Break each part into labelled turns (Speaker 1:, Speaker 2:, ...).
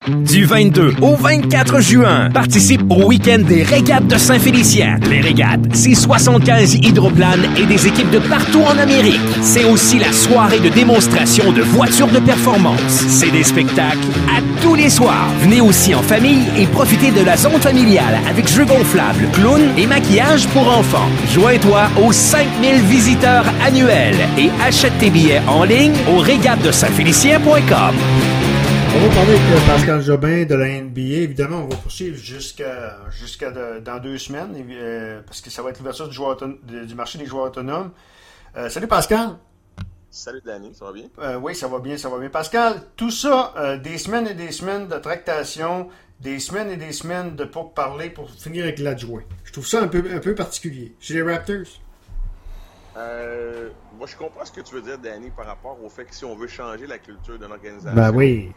Speaker 1: Du 22 au 24 juin, participe au week-end des régates de Saint-Félicien. Les régates, c'est 75 hydroplanes et des équipes de partout en Amérique. C'est aussi la soirée de démonstration de voitures de performance. C'est des spectacles à tous les soirs. Venez aussi en famille et profitez de la zone familiale avec jeux gonflables, clowns et maquillage pour enfants. Joins-toi aux 5000 visiteurs annuels et achète tes billets en ligne au régatedesaintfélicien.com.
Speaker 2: On va parler avec Pascal Jobin de la NBA. Évidemment, on va poursuivre jusqu'à dans 2 semaines, parce que ça va être l'ouverture du marché des joueurs autonomes. Salut Pascal.
Speaker 3: Salut Danny, ça va bien?
Speaker 2: Oui, ça va bien. Pascal, tout ça, des semaines et des semaines de tractation, des semaines et des semaines de pourparlers pour finir avec l'adjoint. Je trouve ça un peu particulier. Chez les Raptors?
Speaker 3: Moi, je comprends ce que tu veux dire, Danny, par rapport au fait que si on veut changer la culture d'une organisation...
Speaker 2: Ben oui.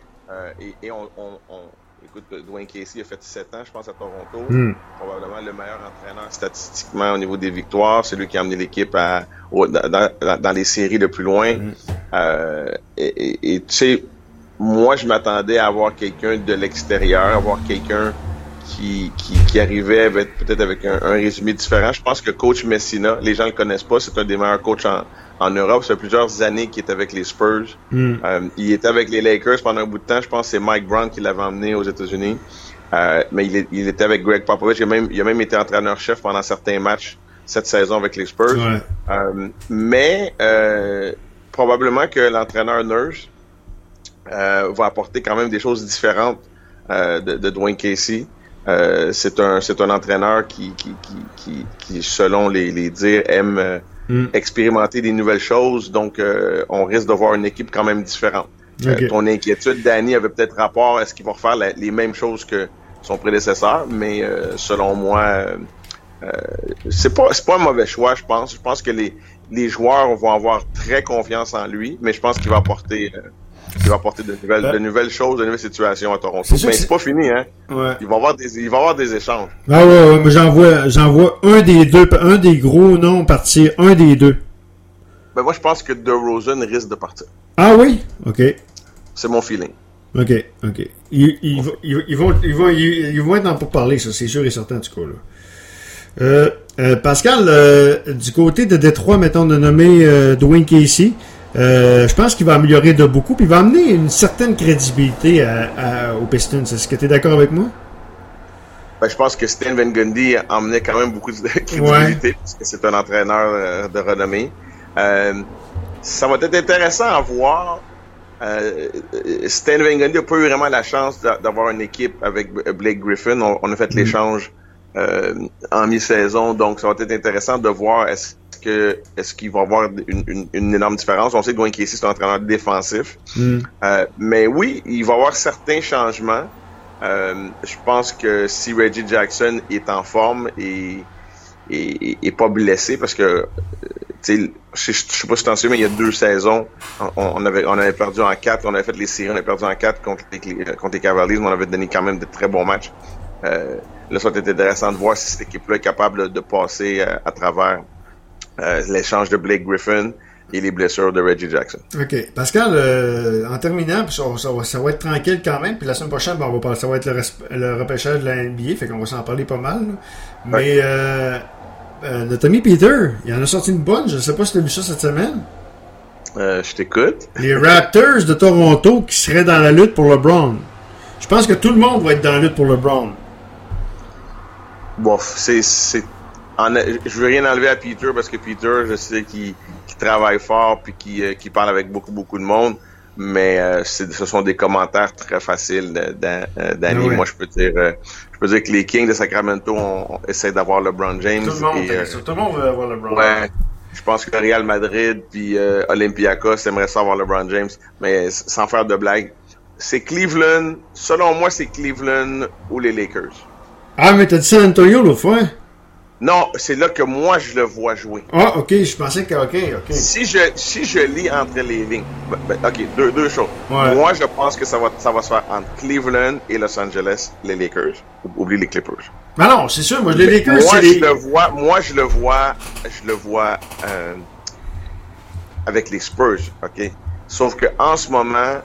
Speaker 3: Écoute, Dwayne Casey a fait 7 ans, je pense, à Toronto. Probablement le meilleur entraîneur statistiquement au niveau des victoires. C'est lui qui a amené l'équipe dans les séries le plus loin. Et tu sais, moi, je m'attendais à avoir quelqu'un de l'extérieur, avoir quelqu'un qui arrivait peut-être avec un résumé différent. Je pense que coach Messina, les gens le connaissent pas, c'est un des meilleurs coachs en Europe. Ça fait plusieurs années qu'il est avec les Spurs. Il était avec les Lakers pendant un bout de temps. Je pense que c'est Mike Brown qui l'avait emmené aux États-Unis. Mais il était avec Greg Popovich. Il a même été entraîneur-chef pendant certains matchs cette saison avec les Spurs. Mais probablement que l'entraîneur Nurse va apporter quand même des choses différentes de Dwayne Casey. C'est un entraîneur qui selon les dires, aime expérimenter des nouvelles choses. Donc, on risque de voir une équipe quand même différente. Ton inquiétude, Danny, avait peut-être rapport à ce qu'il va refaire les mêmes choses que son prédécesseur, mais selon moi, c'est pas un mauvais choix, je pense. Je pense que les joueurs vont avoir très confiance en lui, mais je pense qu'il va apporter... de nouvelles choses, de nouvelles situations à Toronto. Mais c'est pas fini, hein.
Speaker 2: Ouais.
Speaker 3: Il va y avoir des échanges.
Speaker 2: Ah ouais, mais j'en vois un des gros noms partir, un des deux.
Speaker 3: Ben moi je pense que DeRozan risque de partir.
Speaker 2: Ah oui? OK.
Speaker 3: C'est mon feeling.
Speaker 2: OK. Ils vont être dans pour parler, ça, c'est sûr et certain, en tout cas, là. Pascal, du côté de Détroit, mettons, de nommer Dwayne Casey, je pense qu'il va améliorer de beaucoup, puis il va amener une certaine crédibilité aux Pistons. Est-ce que tu es d'accord avec moi?
Speaker 3: Ben, je pense que Stan Van Gundy emmenait quand même beaucoup de crédibilité, parce que c'est un entraîneur de renommée. Ça va être intéressant à voir. Stan Van Gundy n'a pas eu vraiment la chance d'avoir une équipe avec Blake Griffin. On a fait l'échange en mi-saison, donc ça va être intéressant de voir est-ce qu'il va y avoir une énorme différence. On sait que Dwayne Casey, c'est un entraîneur défensif. Mais oui, il va y avoir certains changements. Je pense que si Reggie Jackson est en forme et pas blessé, parce que je sais pas si t'en souviens, mais il y a 2 saisons, on avait perdu en 4, on avait fait les séries, on avait perdu en 4 contre les Cavaliers, mais on avait donné quand même de très bons matchs. Là, ça va être intéressant de voir si cette équipe-là est capable de passer à travers l'échange de Blake Griffin et les blessures de Reggie Jackson. OK.
Speaker 2: Pascal, en terminant, puis ça va être tranquille quand même, puis la semaine prochaine, ça va être le repêchage de la NBA, fait qu'on va s'en parler pas mal. Là. Mais notre ami Peter, il en a sorti une bonne, je sais pas si tu as vu ça cette semaine.
Speaker 3: Je t'écoute.
Speaker 2: Les Raptors de Toronto qui seraient dans la lutte pour LeBron. Je pense que tout le monde va être dans la lutte pour LeBron.
Speaker 3: Bon, je veux rien enlever à Peter parce que Peter, je sais qu'il travaille fort puis qu'il parle avec beaucoup de monde, mais ce sont des commentaires très faciles d'Annie. Oui. Moi, je peux dire que les Kings de Sacramento essaient d'avoir LeBron James.
Speaker 2: Tout le monde veut avoir LeBron.
Speaker 3: Ouais. Je pense que Real Madrid puis Olympiakos aimeraient ça avoir LeBron James, mais sans faire de blague. C'est Cleveland. Selon moi, c'est Cleveland ou les Lakers.
Speaker 2: Ah, mais t'as dit San Antonio l'autre fois?
Speaker 3: Non, c'est là que moi je le vois jouer.
Speaker 2: Ah, ok, je pensais que OK.
Speaker 3: Si je lis entre les lignes, ok, deux choses.
Speaker 2: Ouais.
Speaker 3: Moi, je pense que ça va se faire entre Cleveland et Los Angeles, les Lakers. Oublie les Clippers.
Speaker 2: Mais non, c'est sûr, moi les Lakers,
Speaker 3: je le vois avec les Spurs, ok. Sauf que en ce moment,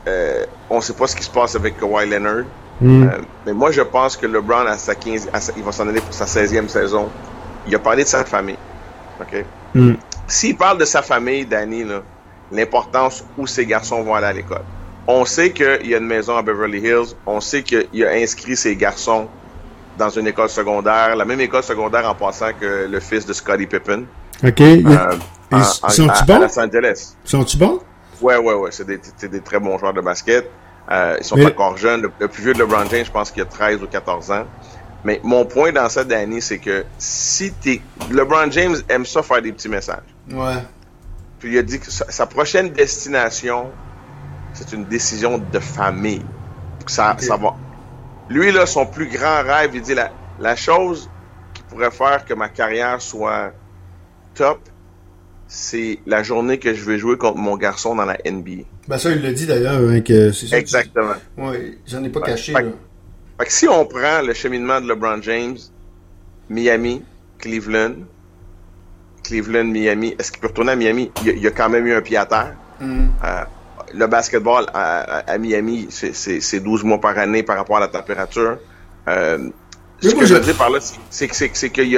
Speaker 3: on ne sait pas ce qui se passe avec Kawhi Leonard. Mais moi, je pense que LeBron, il va s'en aller pour sa 16e saison. Il a parlé de sa famille. OK? S'il parle de sa famille, Danny, là, l'importance où ses garçons vont aller à l'école. On sait qu'il y a une maison à Beverly Hills. On sait qu'il a inscrit ses garçons dans une école secondaire, la même école secondaire en passant que le fils de Scottie Pippen.
Speaker 2: OK. Sont-ils bons?
Speaker 3: À Los Angeles.
Speaker 2: Sont-ils bons?
Speaker 3: Ouais. C'est des très bons joueurs de basket. Ils sont encore jeunes. Le plus vieux de LeBron James, je pense qu'il a 13 ou 14 ans. Mais mon point dans ça, Danny, c'est que LeBron James aime ça faire des petits messages.
Speaker 2: Ouais.
Speaker 3: Puis il a dit que sa prochaine destination, c'est une décision de famille. Ça va. Lui, là, son plus grand rêve, il dit la chose qui pourrait faire que ma carrière soit top, c'est la journée que je vais jouer contre mon garçon dans la NBA.
Speaker 2: Ben ça, il l'a dit d'ailleurs, hein, que c'est ça.
Speaker 3: Exactement.
Speaker 2: Oui, j'en ai pas caché, là.
Speaker 3: Fait que si on prend le cheminement de LeBron James, Miami, Cleveland, Miami, est-ce qu'il peut retourner à Miami? Il y a quand même eu un pied à terre. Le basketball à Miami, c'est 12 mois par année par rapport à la température. Ce que je veux dire par là, c'est qu'il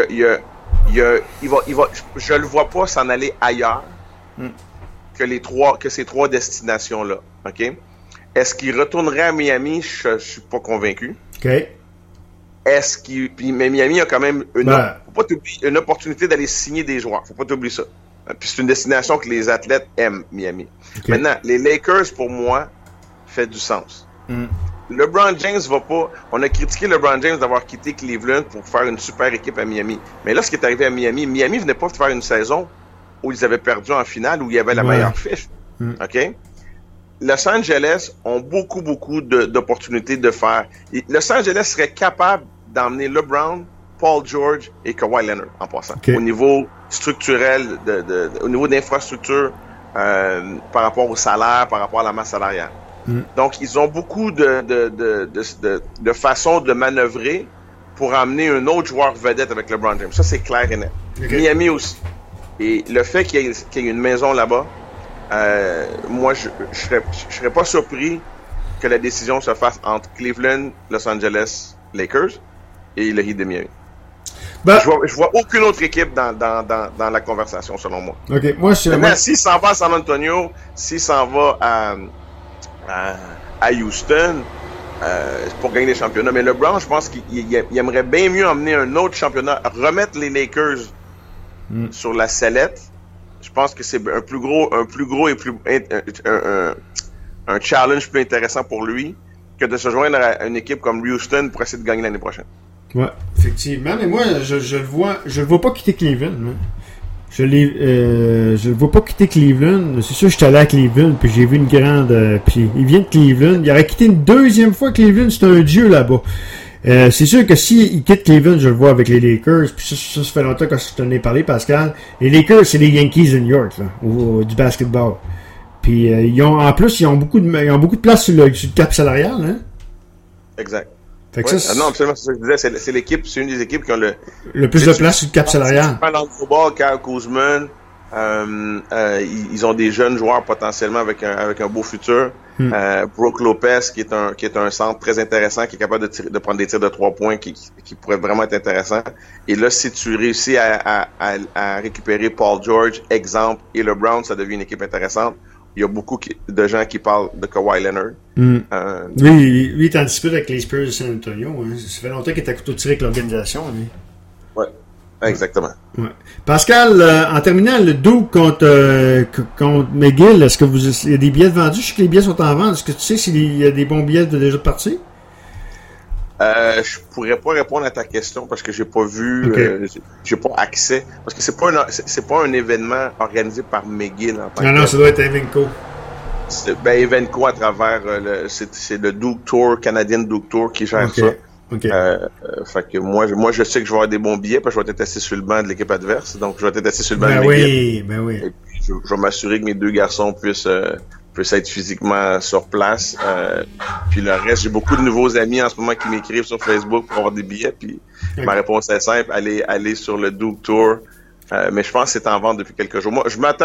Speaker 3: je le vois pas s'en aller ailleurs que ces trois destinations-là. OK? Est-ce qu'il retournerait à Miami? Je suis pas convaincu.
Speaker 2: OK.
Speaker 3: Mais Miami a quand même faut pas t'oublier, une opportunité d'aller signer des joueurs. Faut pas t'oublier ça. Puis c'est une destination que les athlètes aiment, Miami. Okay. Maintenant, les Lakers, pour moi, fait du sens. LeBron James va pas... On a critiqué LeBron James d'avoir quitté Cleveland pour faire une super équipe à Miami. Mais là, ce qui est arrivé à Miami venait pas de faire une saison où ils avaient perdu en finale, où il y avait la meilleure fiche. OK? Los Angeles ont beaucoup d'opportunités de faire. Los Angeles serait capable d'emmener LeBron, Paul George et Kawhi Leonard en passant. Okay. Au niveau structurel, au niveau d'infrastructure, par rapport au salaire, par rapport à la masse salariale. Donc, ils ont beaucoup de façons de manœuvrer pour amener un autre joueur vedette avec LeBron James. Ça, c'est clair et net. Okay. Miami aussi. Et le fait qu'il y ait une maison là-bas, moi, je serais pas surpris que la décision se fasse entre Cleveland, Los Angeles, Lakers et le Heat de Miami. Je vois aucune autre équipe dans la conversation, selon moi.
Speaker 2: OK. Moi,
Speaker 3: s'il s'en va à San Antonio, s'il s'en va à Houston, pour gagner les championnats. Mais LeBron, je pense qu'il aimerait bien mieux emmener un autre championnat, remettre les Lakers sur la sellette. Je pense que c'est un plus gros et un challenge plus intéressant pour lui que de se joindre à une équipe comme Houston pour essayer de gagner l'année prochaine.
Speaker 2: Ouais, effectivement. Mais moi, je le vois pas quitter Cleveland. Hein. Je le vois pas quitter Cleveland. C'est sûr, je suis allé à Cleveland, puis j'ai vu une grande... puis il vient de Cleveland. Il aurait quitté une deuxième fois Cleveland. C'est un dieu là-bas. C'est sûr que s'il quitte Cleveland, je le vois avec les Lakers. Puis ça fait longtemps que je t'en ai parlé, Pascal. Les Lakers, c'est les Yankees de New York, là, du basketball. Puis ils ont beaucoup de place sur le cap salarial, hein.
Speaker 3: Exact.
Speaker 2: Fait que
Speaker 3: non, absolument, c'est ça que je disais. C'est une des équipes qui ont
Speaker 2: le plus de place sur le cap salarial.
Speaker 3: Dans Kyle Kuzman, ils ont des jeunes joueurs potentiellement avec un beau futur. Brook Lopez, qui est un centre très intéressant, qui est capable de prendre des tirs de 3 points, qui pourrait vraiment être intéressant. Et là, si tu réussis à récupérer Paul George, exemple, et LeBron, ça devient une équipe intéressante. Il y a beaucoup de gens qui parlent de Kawhi Leonard.
Speaker 2: Lui, il est en dispute avec les Spurs de San Antonio. Hein. Ça fait longtemps qu'il est à couteau tiré avec l'organisation. Lui.
Speaker 3: Ouais, exactement.
Speaker 2: Ouais. Pascal, en terminant, le Duke contre McGill, est-ce que il y a des billets vendus? Je sais que les billets sont en vente. Est-ce que tu sais s'il y a des bons billets déjà de partie?
Speaker 3: Je pourrais pas répondre à ta question parce que j'ai pas vu, j'ai pas accès parce que c'est pas un événement organisé par McGill en tant
Speaker 2: que. Non, ça doit être Evenco.
Speaker 3: Evenco à travers c'est le Duke Tour, Canadian Duke Tour qui gère ça. Fait que moi je sais que je vais avoir des bons billets parce que je vais être assis sur le banc de l'équipe adverse, donc je vais être assis sur le banc de l'équipe.
Speaker 2: Ben oui.
Speaker 3: Et puis je vais m'assurer que mes deux garçons puissent être physiquement sur place. Puis le reste, j'ai beaucoup de nouveaux amis en ce moment qui m'écrivent sur Facebook pour avoir des billets. Puis ma réponse est simple, allez sur le Duke Tour. Mais je pense que c'est en vente depuis quelques jours. Moi, je m'attends